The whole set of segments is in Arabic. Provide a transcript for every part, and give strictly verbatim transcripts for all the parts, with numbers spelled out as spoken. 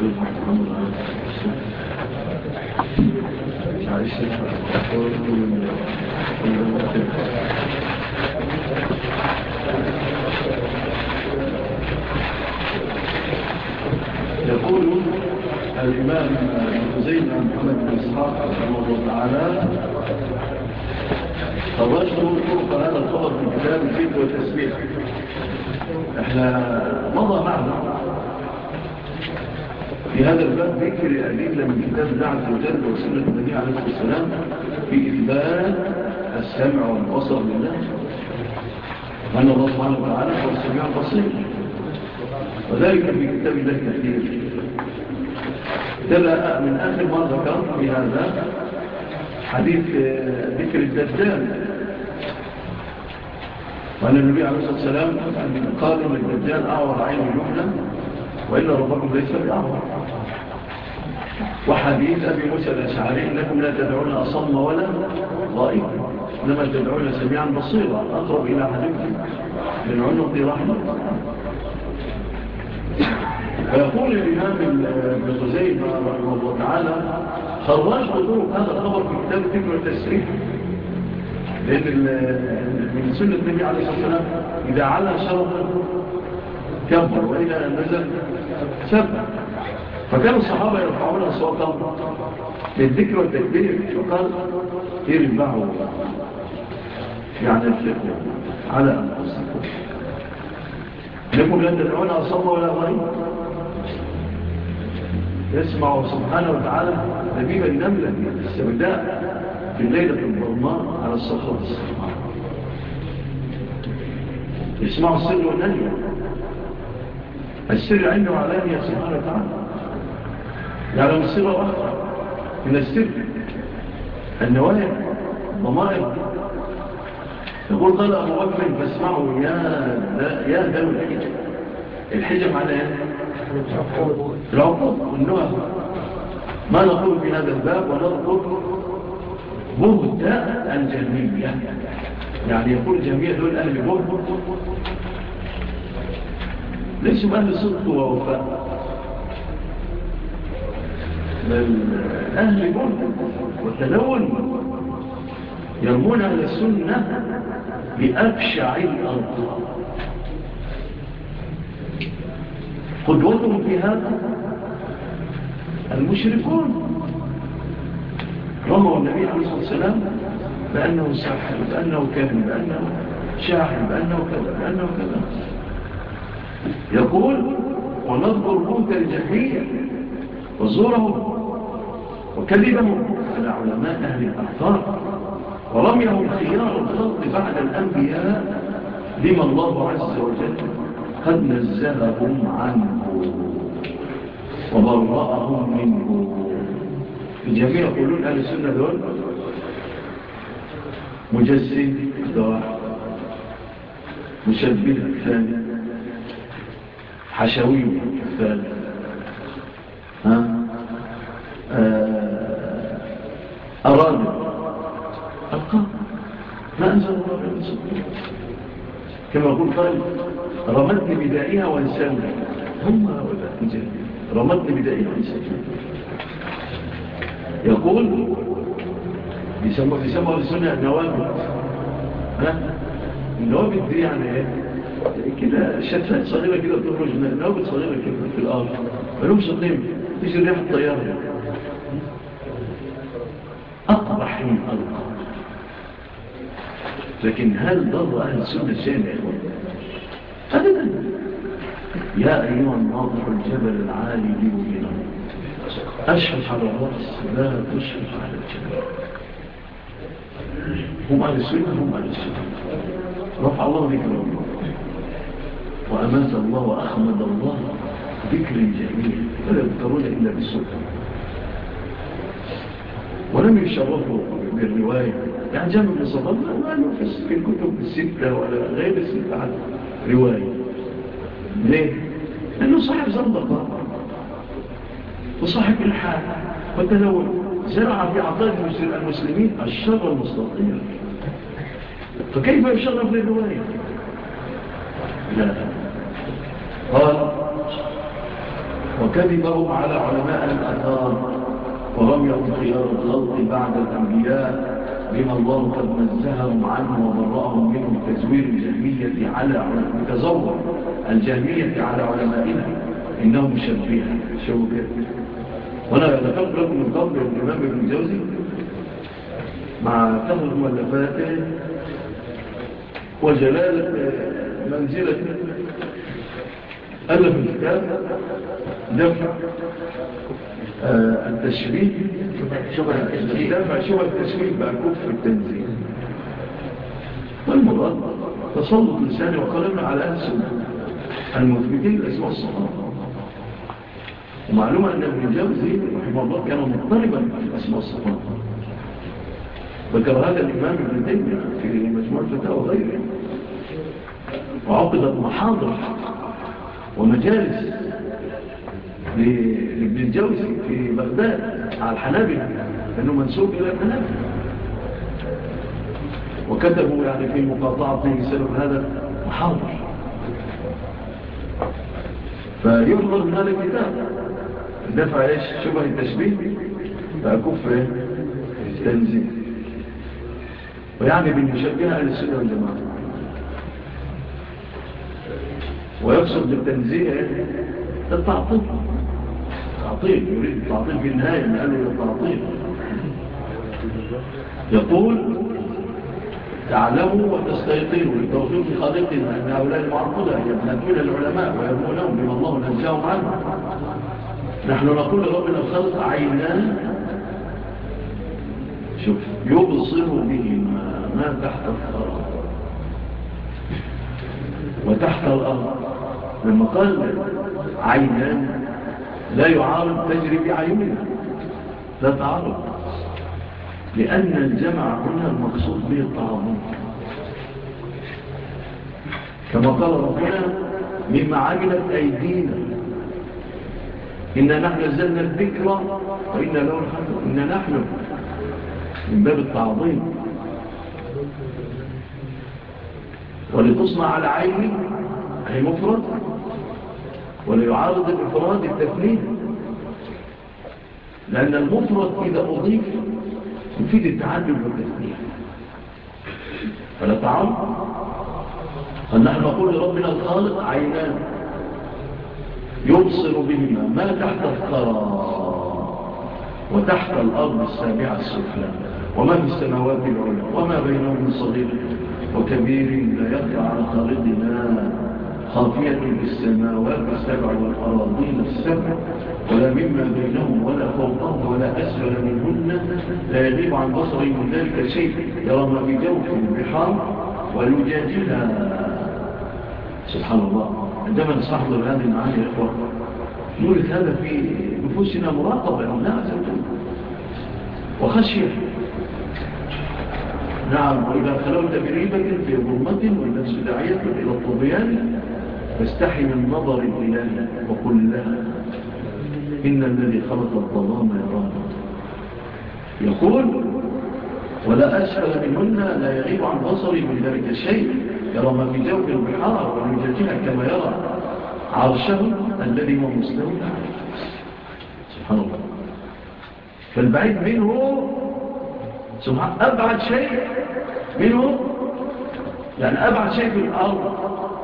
يقول الإمام زيد محمد بن إسحاق رحمه الله تعالى: خرجت طرق هذا الخبر في كتاب الذكر والتسبيح. احنا مضى معنا في هذا الباب ذكر الأدلة من كتاب الله عز وجل وسنة النبي عليه الصلاة والسلام في إثبات السمع والبصر لله، وأن الله سبحانه وتعالى هو السميع البصير، وذلك في كتاب الله كثير. تبقى من آخر ما ذكر في هذا حديث ذكر الدجال، وأن النبي عليه الصلاة والسلام قالوا للدجال: أعور عين الجملة وإلا ربكم ليس بأعور. وحديث أبي موسى الأشعري: إنكم لا تدعون أصم ولا غائب، إنما تدعون سميعا بصيرا أقرب إلى أحدكم من عنق رحمه. ويقول الإمام ابن خزيمة رحمه الله تعالى: خرجت طرق هذا الخبر في كتاب الذكر والتسبيح، لأن من سنة النبي عليه الصلاة والسلام إذا علا شرطا كبر وإذا نزل سبح، فكان الصحابة يرفعون أصواتهم للذكر والتكبير، فقال: ارفعوا يعني افلقوا على أنفسكم، إنكم لا تدعون أصم ولا غائب. يسمع سبحانه وتعالى دبيب النملة السوداء في الليلة الظلماء على الصخرة الصخرة، يسمع السر والنجوى، السر عنده علانية سبحانه وتعالى، يعلم السر وأخرى من السر النوايا الضمائر. يقول: قال أبو بكر: فاسمعوا يا يا ذو الحجة. الحجة معنى ايه؟ العقوق والنهى. ما نقول في هذا الباب ونذكر بهتاء الجهمية، يعني يقول الجهمية دول أهل بهت، ليسوا أهل صدق ووفاء، بل أهل بهت وتلون، يرمون أهل السنة بأبشع الألقاب. قدوتهم في هذا المشركون، رموا النبي عليه الصلاة والسلام بأنه ساحر، بأنه كاهن، بأنه شاعر، بأنه كذا، بأنه كذا. يقول: ونذكر بهت الجهمية وزورهم وكذبهم على علماء أهل الأعثار، ورميهم خيار الخلق بعد الأنبياء لما الله عز وجل قد نزههم عنه وبرأهم منه. الجميع يقولون أهل السنة دول مجسد واحد، مشبه الثاني، حشوي الثالث، أراد القام ما أنزل الله بين سبحانه، كما يقول قال: رمتني بدائها وانساني. هم هؤلاء مجاهدين، رمتني بدائها وانساني. يقول: بيسموا بيسموا السنة النوابت. ها النوابت دي يعني ايه؟ كده شتات صغيرة كده بتخرج، نوابت صغيرة كده في الأرض ملهمش قيمة، تيجي ريح الطيارة أقبح من الأرض. لكن هل ضر أهل السنة شيئا يا إخوان؟ أبدا. يا أيها الناطح الجبل العالي لي وبنا، أشفق على الرأس لا تشفق على الجبل. هم أهل السنة، هم أهل السنة. رفع الله ذكرهم وأمات الله وأخمد الله ذكر جميل، ولا يذكرون إلا بالسنة، ولم يشرفوا بالرواية. يعني جامع بن صفر ما له في الكتب الستة ولا غير الستة عن رواية. ليه؟ لأنه صاحب زندقة وصاحب إلحاد وتلون، زرع في عقائد المسلمين الشر المستطير، فكيف يشرف للرواية؟ لا. قال: وكذبهم على علماء الآثار ورميهم خيار الخلق بعد الأنبياء بما الله قد نزههم عنه وبرأهم منهم تزوير الجهمية على تزور الجهمية على علمائنا إنهم مشبهة شو كده. وأنا ذكرت لكم من قبل الإمام ابن الجوزي مع كثرة مؤلفاته وجلالة منزلته ألف الكتاب دفع آه التشبيه شبه دفع شبه التشبيه بكفر التنزيل. والمراد تسلط لساني وقلمنا على أهل السنة المثبتين لأسماء الصفات. ومعلومة أن ابن الجوزي رحمه الله كان مضطربا في أسماء الصفات. ذكر هذا الإمام ابن تيمية في مجموع الفتاوى وغيره، وعقدت محاضر ومجالس لابن الجوزي في بغداد على الحنابلة لأنه منسوب إلى الحنابلة، وكتبوا يعني في مقاطعته بسبب هذا محاضر. فيحضر من هذا الكتاب دفع إيش شبه التشبيه فأكف تنزيل، ويعني بالمشبهة أهل السنة والجماعة، ويقصد بالتنزيه التعطيل. تعطيل يريد التعطيل في النهاية ما قالوا للتعطيل. يقول تعلموا وتستيقنوا لتوفيق خالقنا أن هؤلاء المعطلة يبنتون العلماء ويرمونهم بما الله نزاهم عنه. نحن نقول لربنا الخلق عينان شوف يبصر بهما ما تحت الثرى وتحت الأرض. لما قال عينان لا يعارض تجري بعيوننا، لا تعارض، لأن الجمع هنا المقصود به التعظيم كما قال ربنا مما عملت أيدينا إنا نحن نزلنا الذكر وإنا له الحمد. إنا نحن من باب التعظيم. ولتصنع على عيني أي مفرد، وليعارض الإفراد التثنية، لأن المفرد إذا أضيف يفيد التعدد والتثنية فلا تعارض. فنحن نقول لربنا الخالق عينان يبصر بهما ما تحت الثرى وتحت الأرض السابعة السفلى وما في السماوات العلى وما بينهم من صغير وكبير لا يخفى على خالقنا خافية في السماوات السبع والأراضين السبع ولا مما بينهم ولا فوقهم ولا أسفل منهن لا يغيب عن بصري من ذلك شيء يرى ما في جوف البحار ولجاجها. سبحان الله. عندما نستحضر هذه المعاني يا إخوة نورث هذا في نفوسنا مراقبة لله عز وجل وخشية. نعم. وإذا خلوت بريبة في ظلمة والنفس داعية إلى الطغيان فاستحي من نظر الإله وقل لها إن الذي خلق الظلام يرانا. يقول ولا أسفل منهن لا يغيب عن بصري من ذلك الشيء يرى ما في جوف البحار ولجاجها كما يرى عرشه الذي هو مستوى عليه. سبحان الله. فالبعيد منه سبحان أبعد شيء منه، يعني أبعد شيء في الأرض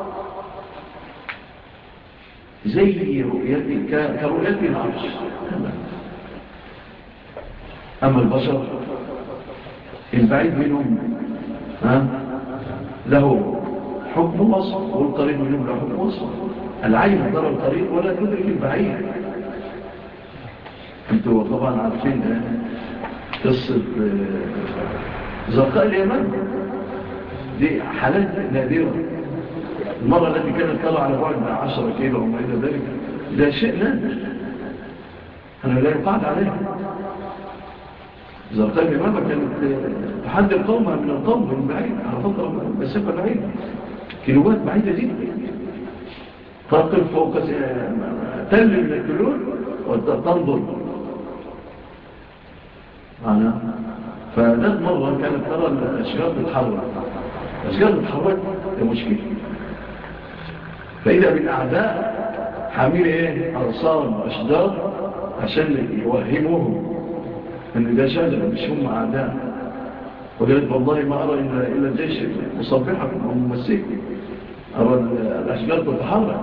زي رؤيتي كرؤيتي العرش. أما البشر البعيد منهم ها له حكم وصف والقريب منهم له حكم وصف. العين ترى القريب ولا تدرك البعيد. انتوا طبعا عارفين قصة زرقاء اليمن دي حالات نادرة. المرة التي كانت ترى على بعد عشرة كيلو وما إلى ذلك ده شيء نادر أنا لا يقعد عليه. زرقاء اليمامة كانت تحدي قومها من القوم من بعيد على فترة مسافة بعيدة كيلوات بعيدة جدا تقف فوق تل من التلول وتنظر معنا. فذات مرة كانت ترى الأشجار تتحرك. الأشجار تتحرك ده مشكلة. فإذا بالأعداء حامل ايه أغصان وأشجار عشان يوهموهم ان ده شجر مش هم أعداء. وقالت والله ما أرى إلا, إلا الجيش مصبحكم وممسكم، أرى الأشجار تتحرك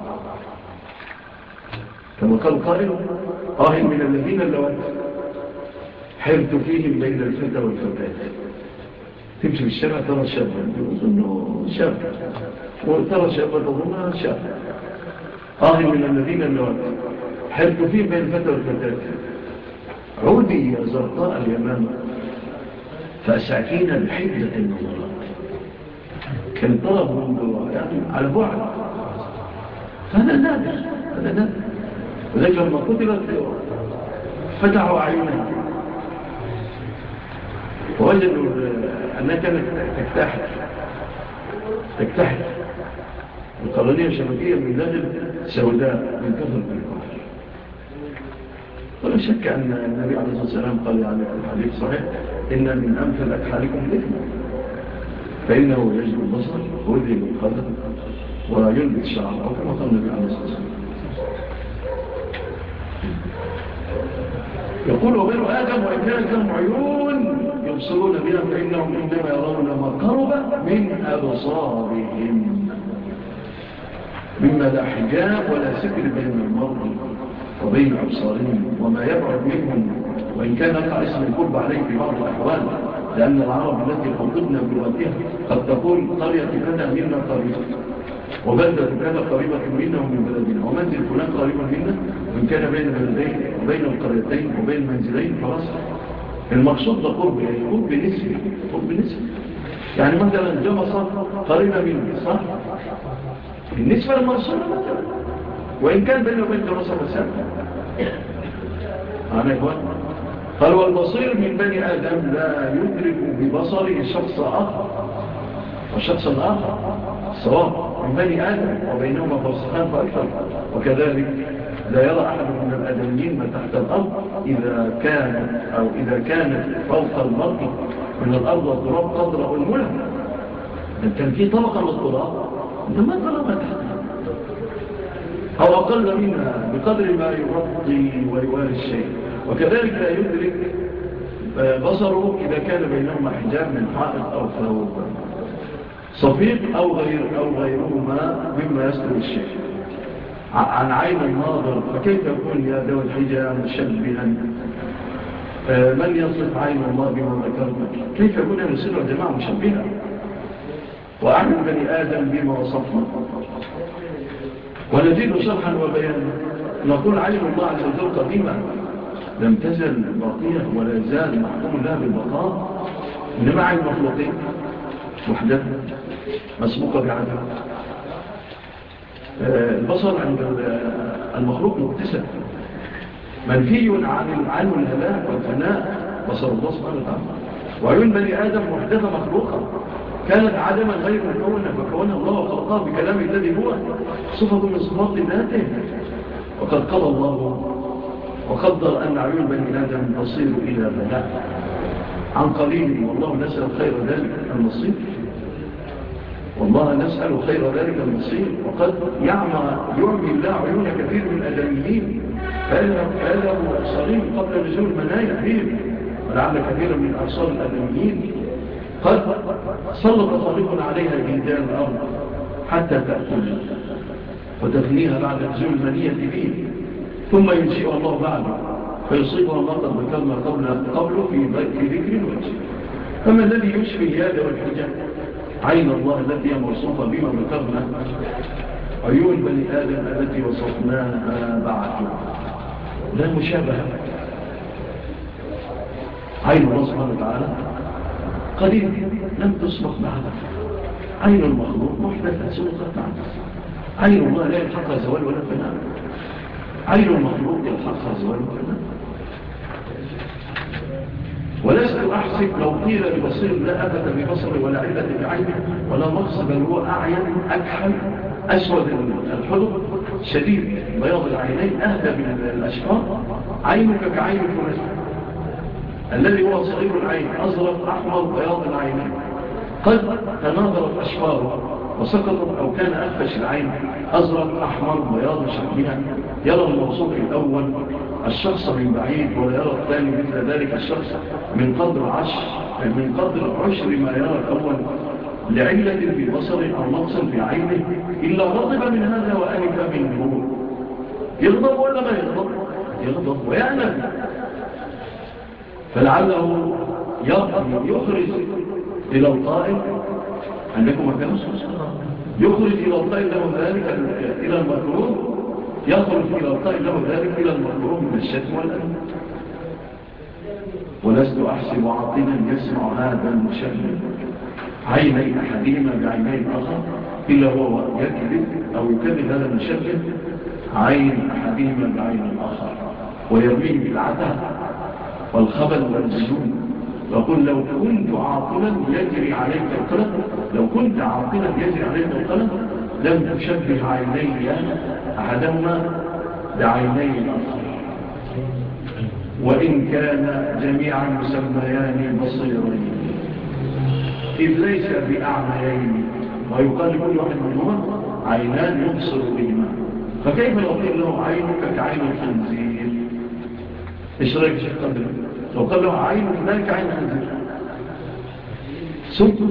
كما قال قائل آه من الذين اللوات حرت فيهم بين الفتى والفتاة. تمشي في الشارع ترى شابا تظنه شاب، وترى شابا تظنها شاب. آه من الذين اللوات حرت فيهم بين الفتى والفتاة عودي يا زرقاء اليمامة فأسعفين بحدة النظرات. كان طلب منذ يعني على بعد، هذا نادر، هذا نادر. وذلك لما قتلت فتحوا أعينها ووجدوا أنها كانت تكتحل تكتحل القرنية شبكية من داخل سوداء من كثرة الكفر. ولا شك أن النبي عليه الصلاة والسلام قال يعني في الحديث صحيح إن من أمثل أكحالكم الإثم فإنه يجب البصر ويذهب القدر وينبت الشعر، أو كما قال النبي عليه الصلاة والسلام. يقول وبنو آدم وإن كانت لهم عيون يبصرون بها فإنهم إنما يرون ما قرب من أبصارهم مما لا حجاب ولا ستر بين المرء وبين أبصارهم وما يبعد منهم، وإن كان يقع اسم القرب عليه في بعض الأحوال، لأن العرب التي خطبنا بلغتها قد تقول قرية كذا منا قريب، وبلدة كذا قريبة منا ومن بلدنا، ومنزل فلان قريب منا، وإن كان بين بلدين وبين القريتين وبين منزلين خلاص. المقصود ده قرب يعني قرب نسبي، قرب نسبي. يعني مثلا جمصة قريبة مني صح؟ بالنسبة للمنصورة مثلا، وإن كان بينه وبين جمصة مسافة. أنا إخوان قال والبصير من بني آدم لا يدرك ببصره شخص آخر وشخص آخر صواب من بني آدم وبينهما فرسخان فأكثر، وكذلك لا يرى أحد من الآدميين ما تحت الأرض إذا كانت أو إذا كانت فوق المرء من الأرض والتراب قدر أنملة. إذا كان في طبقة من التراب أنت ما ترى ما تحتها أو أقل منها بقدر ما يغطي ويواري الشيء. وكذلك لا يدرك بصره إذا كان بينهما حجاب من حائط أو ثوب صفيق أو, غير أو غيرهما مما يستر الشيء عن عين الناظر. فكيف يكون يا ذوي الحجة مشبها؟ من يصف عين الله بما ذكرنا؟ كيف يكون أهل السنة والجماعة مشبها وأعين بني آدم بما وصفنا؟ ونزيد شرحا وبيانا نقول عين الله عز وجل قديمة لم تزل باقية ولا يزال محكوم لها بالبقاء، إنما عين المخلوقين محدثة مسبوقة بعدم. البصر عند المخلوق مكتسب منفي عن عنه الهلاك والفناء بصر الله سبحانه وتعالى. وعيون بني آدم محدثة مخلوقة كانت عدما غير مكونة فكونها الله وخلقها بكلامه الذي هو صفة من صفات ذاته. وقد قضى الله وقدر أن عيون بني آدم تصير إلى بلاء عن قليل، والله نسأل خير ذلك المصير، والله نسأل خير ذلك المصير. وقد يعمى يعمي الله عيون كثير من الآدميين فيذهب صليم قبل نزول المنايا فيهم، ولعل كثيرا من أبصار الآدميين قد سلط خالقنا عليها جلدان الأرض حتى تأكل وتفنيها بعد نزول المنية به، ثم ينشئها الله بعده فيصيبها ما قد ذكرنا قبل قبله في في ذكر وجه. فما الذي يشفي اليد والحجة؟ عين الله التي هي موصوفة بما ذكرنا، عيون بني آدم التي وصفناها بعده، لا مشابهة. عين الله سبحانه وتعالى قديم لم تسبق بعده، عين المخلوق محدثة سبقت بعده. عين الله لا يلحقها زوال ولا فناء، عين المخلوق يلحقها زوال وفناء. ولست أحسب لو قيل لبصير لا أفت ببصري ولا علة بعينه ولا نقص، بل هو أعين أكحل أسود الحضر شديد بياض العينين أهدى بالأشفار، عينك كعين فلان الذي هو صغير العين أزرق أحمر بياض العينين قد تناظرت أشفاره وسقطت أو كان أخفش العين أزرق أحمر بياض شكلها، يرى الموصوف الأول الشخص من بعيد ولا يرى الثاني مثل ذلك الشخص من قدر عشر من قدر عشر ما يرى الأول لعلة في بصر أو نقص في عينه إلا غضب من هذا وأنف منه. يغضب ولا ما يغضب؟ يغضب ويأنف، فلعله يخرج إلى القائل عندكم مكان يخرج إلى القائل له ذلك إلى المكروه، يخرج إلى القائل له ذلك إلى المكروه من الشتم والأذى. ولست أحسب عاطلا يسمع هذا المشبه عيني أحدهما بعيني الآخر إلا هو يكذب أو يكذب هذا المشبه عين أحدهما بعين الآخر ويرميه بالعته والخبل والجنون، وقل لو كنت عاقلا يجري عليك القلم لو كنت عاقلا يجري عليك القلم لم تشبه عيني أحدهما بعيني الآخر، وإن كان جميعا مسميان بصيرين إذ ليس بأعميين، ويقال لكل واحد منهما عينان يبصر بهما، فكيف لو قيل له عينك كعين الخنزير؟ إيش رأيك شيخ قدر لو قال له عين فلان كعين الخنزير؟ سب.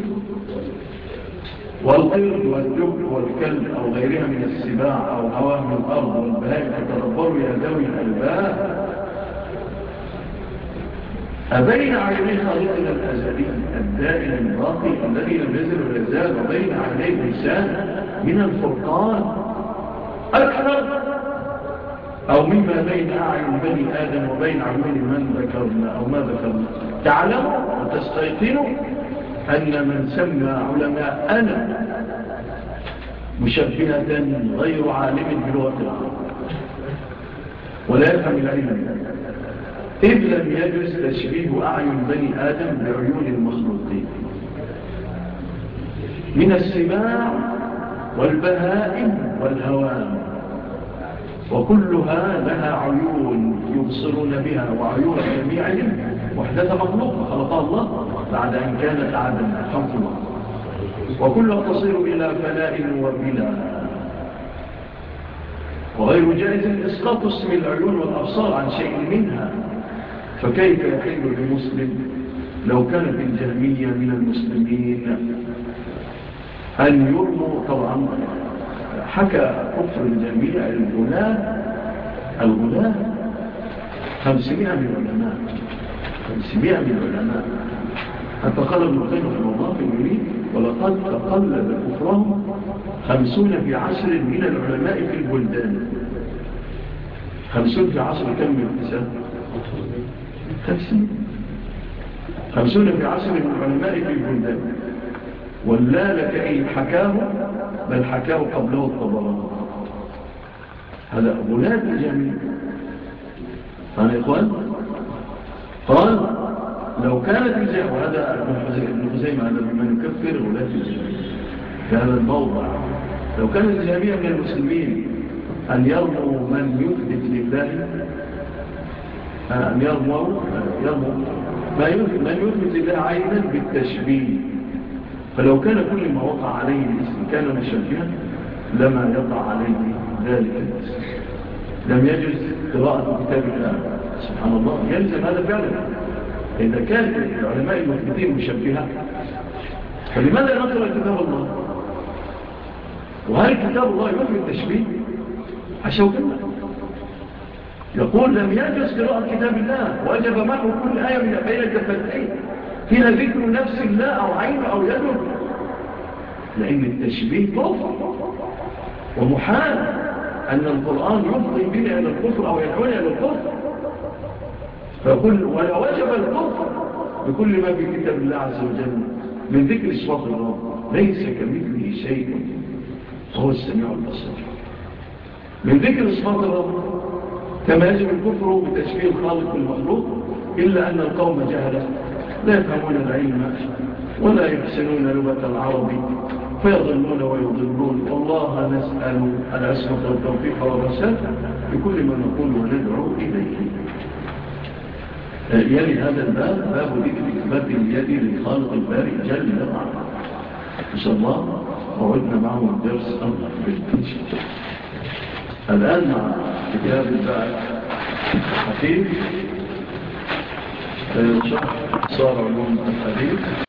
والقرد والدب والكلب أو غيرها من السباع أو هوام الأرض والبهائم فتدبروا يا ذوي الألباب أبين عيني خالقنا الأزلي الدائم الباقي الذي لم يزل ولا يزال وبين عيني الإنسان من الفرقان أكثر أو مما بين أعين بني آدم وبين عيون من ذكرنا أو ما ذكرنا. تعلموا وتستيقنوا أن من سمى علماء أنا مشبهة غير عالم بلغة العرب ولا يفهم العلم، إذ لم يجوز تشبيه أعين بني آدم بعيون المخلوقين من السباع والبهائم والهوام، وكلها لها عيون يبصرون بها وعيون جميعهم وحدة مخلوق خلقها الله بعد أن كانت عدم الحمد الله، وكلها تصير إلى فناء وبلا، وغير جائز إسقاط اسم العيون والأبصار عن شيء منها. فكيف يحل لمسلم لو كانت الجهمية من المسلمين أن يرموا؟ طبعا حكى كفر الجهمية الغلاة الغلاة خمسمائة من العلماء خمسمائة من العلماء حتى قال ابن القيم رحمه الله في المنير ولقد تقلب كفرهم خمسون في عشر من العلماء في البلدان. خمسون في عشر كم من الحساب؟ خمسين. خمسون في عشر من العلماء في البلدان، ولا لك إن حكاه بل حكاه قبله الطبراني. هذا غلاة الجميع. قال يا إخوان قال لو كانت الجهة، وهذا ابن خزيمة هذا بمن يكفر غلاة الجميع في هذا الموضع، لو كانت الجميع من المسلمين أن يرموا من يثبت لله أن يرموا يرموا من يثبت لله عينا بالتشبيه، فلو كان كل ما وقع عليه الاسم كان مشبها لما يقع عليه ذلك الاسم. لم يجوز قراءة كتاب الله سبحان الله، يلزم هذا فعلا. إذا كان العلماء المثبتين مشبهة فلماذا نقرأ كتاب الله؟ وهل كتاب الله يثبت تشبيه؟ حشو كلمة يقول لم يجوز قراءة كتاب الله، وجب محو كل آية من بين الكفتين فيها ذكر نفس الله أو عينه أو يده، لأن التشبيه كفر، ومحال أن القرآن يفضي بنا إلى الكفر أو يدعونا إلى الكفر. فيقول ولا وجب الكفر بكل ما في كتاب الله عز وجل من ذكر صفات الرب ليس كمثله شيء وهو السميع البصير. من ذكر صفات الرب كما يجب الكفر بتشبيه الخالق بالمخلوق، إلا أن القوم جهلا لا يفهمون العلم ولا يحسنون لغة العرب فيضلون ويضلون، والله نسأل العصمة والتوفيق والرشاد بكل ما نقول وندعو إليه. يلي هذا الباب باب ذكر إثبات اليد للخالق البارئ جل وعلا. إن شاء الله وعدنا معهم الدرس أمر بالتنشي. الآن مع كتاب البعث حفيظ شرح صار علوم الحديث